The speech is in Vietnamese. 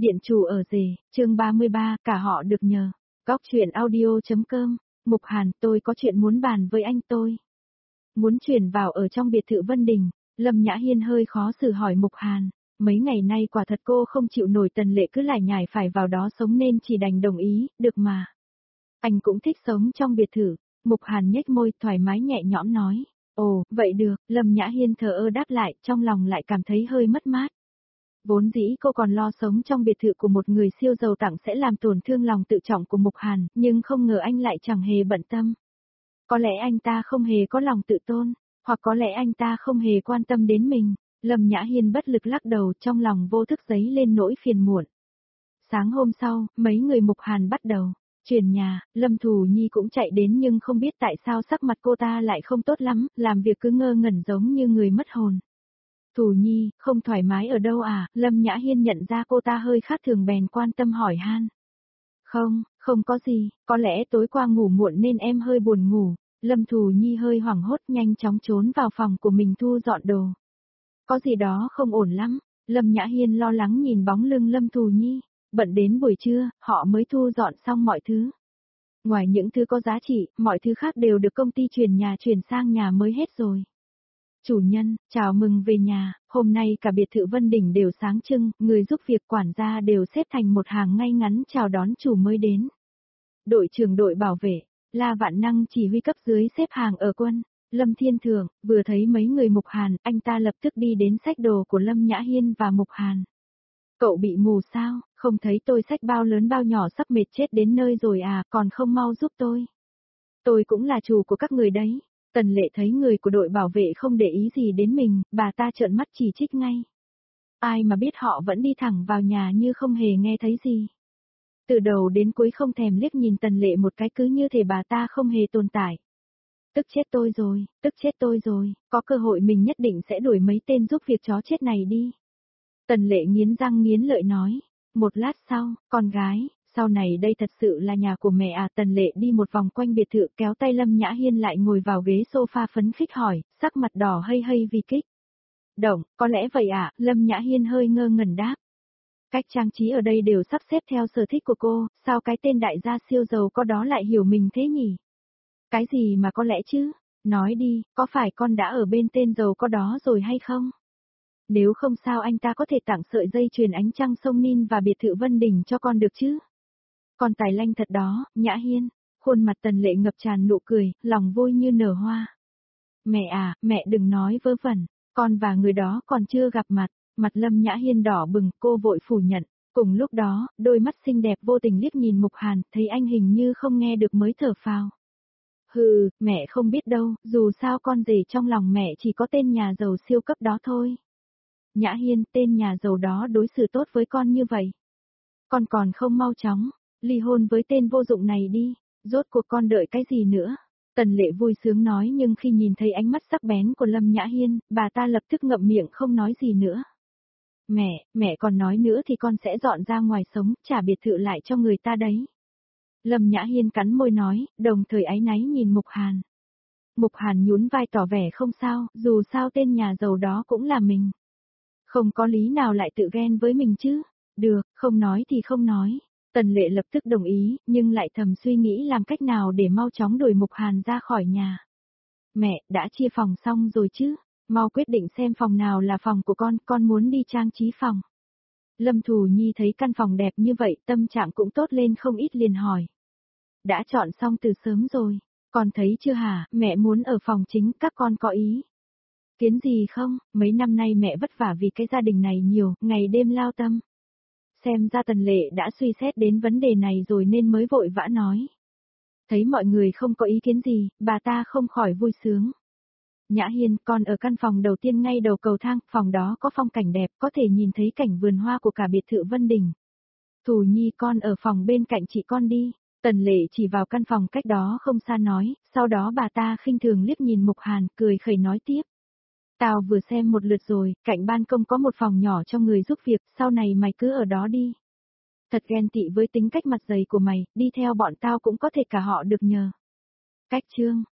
Điện chủ ở rể, chương 33, cả họ được nhờ. Góc chuyện audio.com, Mục Hàn, tôi có chuyện muốn bàn với anh tôi. Muốn chuyển vào ở trong biệt thự Vân Đình, Lâm Nhã Hiên hơi khó xử hỏi Mục Hàn. Mấy ngày nay quả thật cô không chịu nổi Tần Lệ cứ lải nhải phải vào đó sống nên chỉ đành đồng ý, được mà. Anh cũng thích sống trong biệt thự. Mục Hàn nhếch môi thoải mái nhẹ nhõm nói. Ồ, vậy được, Lâm Nhã Hiên thờ ơ đáp lại, trong lòng lại cảm thấy hơi mất mát. Vốn dĩ cô còn lo sống trong biệt thự của một người siêu giàu tặng sẽ làm tổn thương lòng tự trọng của Mục Hàn, nhưng không ngờ anh lại chẳng hề bận tâm. Có lẽ anh ta không hề có lòng tự tôn, hoặc có lẽ anh ta không hề quan tâm đến mình. Lâm Nhã Hiên bất lực lắc đầu, trong lòng vô thức dấy lên nỗi phiền muộn. Sáng hôm sau, mấy người Mục Hàn bắt đầu chuyển nhà, Lâm Thù Nhi cũng chạy đến nhưng không biết tại sao sắc mặt cô ta lại không tốt lắm, làm việc cứ ngơ ngẩn giống như người mất hồn. Thù Nhi, không thoải mái ở đâu à? Lâm Nhã Hiên nhận ra cô ta hơi khác thường bèn quan tâm hỏi han. Không có gì, có lẽ tối qua ngủ muộn nên em hơi buồn ngủ. Lâm Thù Nhi hơi hoảng hốt nhanh chóng trốn vào phòng của mình thu dọn đồ. Có gì đó không ổn lắm, Lâm Nhã Hiên lo lắng nhìn bóng lưng Lâm Thù Nhi, bận đến buổi trưa, họ mới thu dọn xong mọi thứ. Ngoài những thứ có giá trị, mọi thứ khác đều được công ty chuyển sang nhà mới hết rồi. Chủ nhân, chào mừng về nhà, hôm nay cả biệt thự Vân Đình đều sáng trưng, người giúp việc quản gia đều xếp thành một hàng ngay ngắn chào đón chủ mới đến. Đội trưởng đội bảo vệ, La Vạn Năng chỉ huy cấp dưới xếp hàng ở quân. Lâm Thiên Thượng, vừa thấy mấy người Mục Hàn, anh ta lập tức đi đến xách đồ của Lâm Nhã Hiên và Mục Hàn. Cậu bị mù sao, không thấy tôi xách bao lớn bao nhỏ sắp mệt chết đến nơi rồi à, còn không mau giúp tôi. Tôi cũng là chủ của các người đấy. Tần Lệ thấy người của đội bảo vệ không để ý gì đến mình, bà ta trợn mắt chỉ trích ngay. Ai mà biết họ vẫn đi thẳng vào nhà như không hề nghe thấy gì. Từ đầu đến cuối không thèm liếc nhìn Tần Lệ một cái, cứ như thể bà ta không hề tồn tại. Tức chết tôi rồi, có cơ hội mình nhất định sẽ đuổi mấy tên giúp việc chó chết này đi. Tần Lệ nghiến răng nghiến lợi nói. Một lát sau, con gái, sau này đây thật sự là nhà của mẹ à? Tần Lệ đi một vòng quanh biệt thự kéo tay Lâm Nhã Hiên lại ngồi vào ghế sofa phấn khích hỏi, sắc mặt đỏ hây hây vì kích động, có lẽ vậy à? Lâm Nhã Hiên hơi ngơ ngẩn đáp. Cách trang trí ở đây đều sắp xếp theo sở thích của cô, sao cái tên đại gia siêu giàu có đó lại hiểu mình thế nhỉ? Cái gì mà có lẽ chứ? Nói đi, có phải con đã ở bên tên giàu có đó rồi hay không? Nếu không sao anh ta có thể tặng sợi dây chuyền ánh trăng sông Nin và biệt thự Vân Đình cho con được chứ? Con tài lanh thật đó, Nhã Hiên. Khuôn mặt Tần Lệ ngập tràn nụ cười, lòng vui như nở hoa. Mẹ à, mẹ đừng nói vớ vẩn, con và người đó còn chưa gặp mặt. Mặt Lâm Nhã Hiên đỏ bừng, cô vội phủ nhận. Cùng lúc đó, đôi mắt xinh đẹp vô tình liếc nhìn Mục Hàn, thấy anh hình như không nghe được mới thở phào. Hừ, mẹ không biết đâu, dù sao con rể trong lòng mẹ chỉ có tên nhà giàu siêu cấp đó thôi. Nhã Hiên, tên nhà giàu đó đối xử tốt với con như vậy. Con còn không mau chóng ly hôn với tên vô dụng này đi, rốt cuộc con đợi cái gì nữa? Tần Lệ vui sướng nói, nhưng khi nhìn thấy ánh mắt sắc bén của Lâm Nhã Hiên, bà ta lập tức ngậm miệng không nói gì nữa. Mẹ còn nói nữa thì con sẽ dọn ra ngoài sống, trả biệt thự lại cho người ta đấy. Lâm Nhã Hiên cắn môi nói, đồng thời áy náy nhìn Mục Hàn. Mục Hàn nhún vai tỏ vẻ không sao, dù sao tên nhà giàu đó cũng là mình. Không có lý nào lại tự ghen với mình chứ. Được, không nói thì không nói. Tần Lệ lập tức đồng ý, nhưng lại thầm suy nghĩ làm cách nào để mau chóng đuổi Mục Hàn ra khỏi nhà. Mẹ, đã chia phòng xong rồi chứ? Mau quyết định xem phòng nào là phòng của con muốn đi trang trí phòng. Lâm Thù Nhi thấy căn phòng đẹp như vậy, tâm trạng cũng tốt lên không ít liền hỏi. Đã chọn xong từ sớm rồi, con thấy chưa hả? Mẹ muốn ở phòng chính, các con có ý kiến gì không? Mấy năm nay mẹ vất vả vì cái gia đình này nhiều, ngày đêm lao tâm. Xem ra Tần Lệ đã suy xét đến vấn đề này rồi nên mới vội vã nói. Thấy mọi người không có ý kiến gì, bà ta không khỏi vui sướng. Nhã Hiên, con ở căn phòng đầu tiên ngay đầu cầu thang, phòng đó có phong cảnh đẹp, có thể nhìn thấy cảnh vườn hoa của cả biệt thự Vân Đình. Thù Nhi, con ở phòng bên cạnh chị con đi. Tần Lệ chỉ vào căn phòng cách đó không xa nói, sau đó bà ta khinh thường liếc nhìn Mục Hàn, cười khẩy nói tiếp. Tao vừa xem một lượt rồi, cạnh ban công có một phòng nhỏ cho người giúp việc, sau này mày cứ ở đó đi. Thật ghen tị với tính cách mặt dày của mày, đi theo bọn tao cũng có thể cả họ được nhờ. Cách chương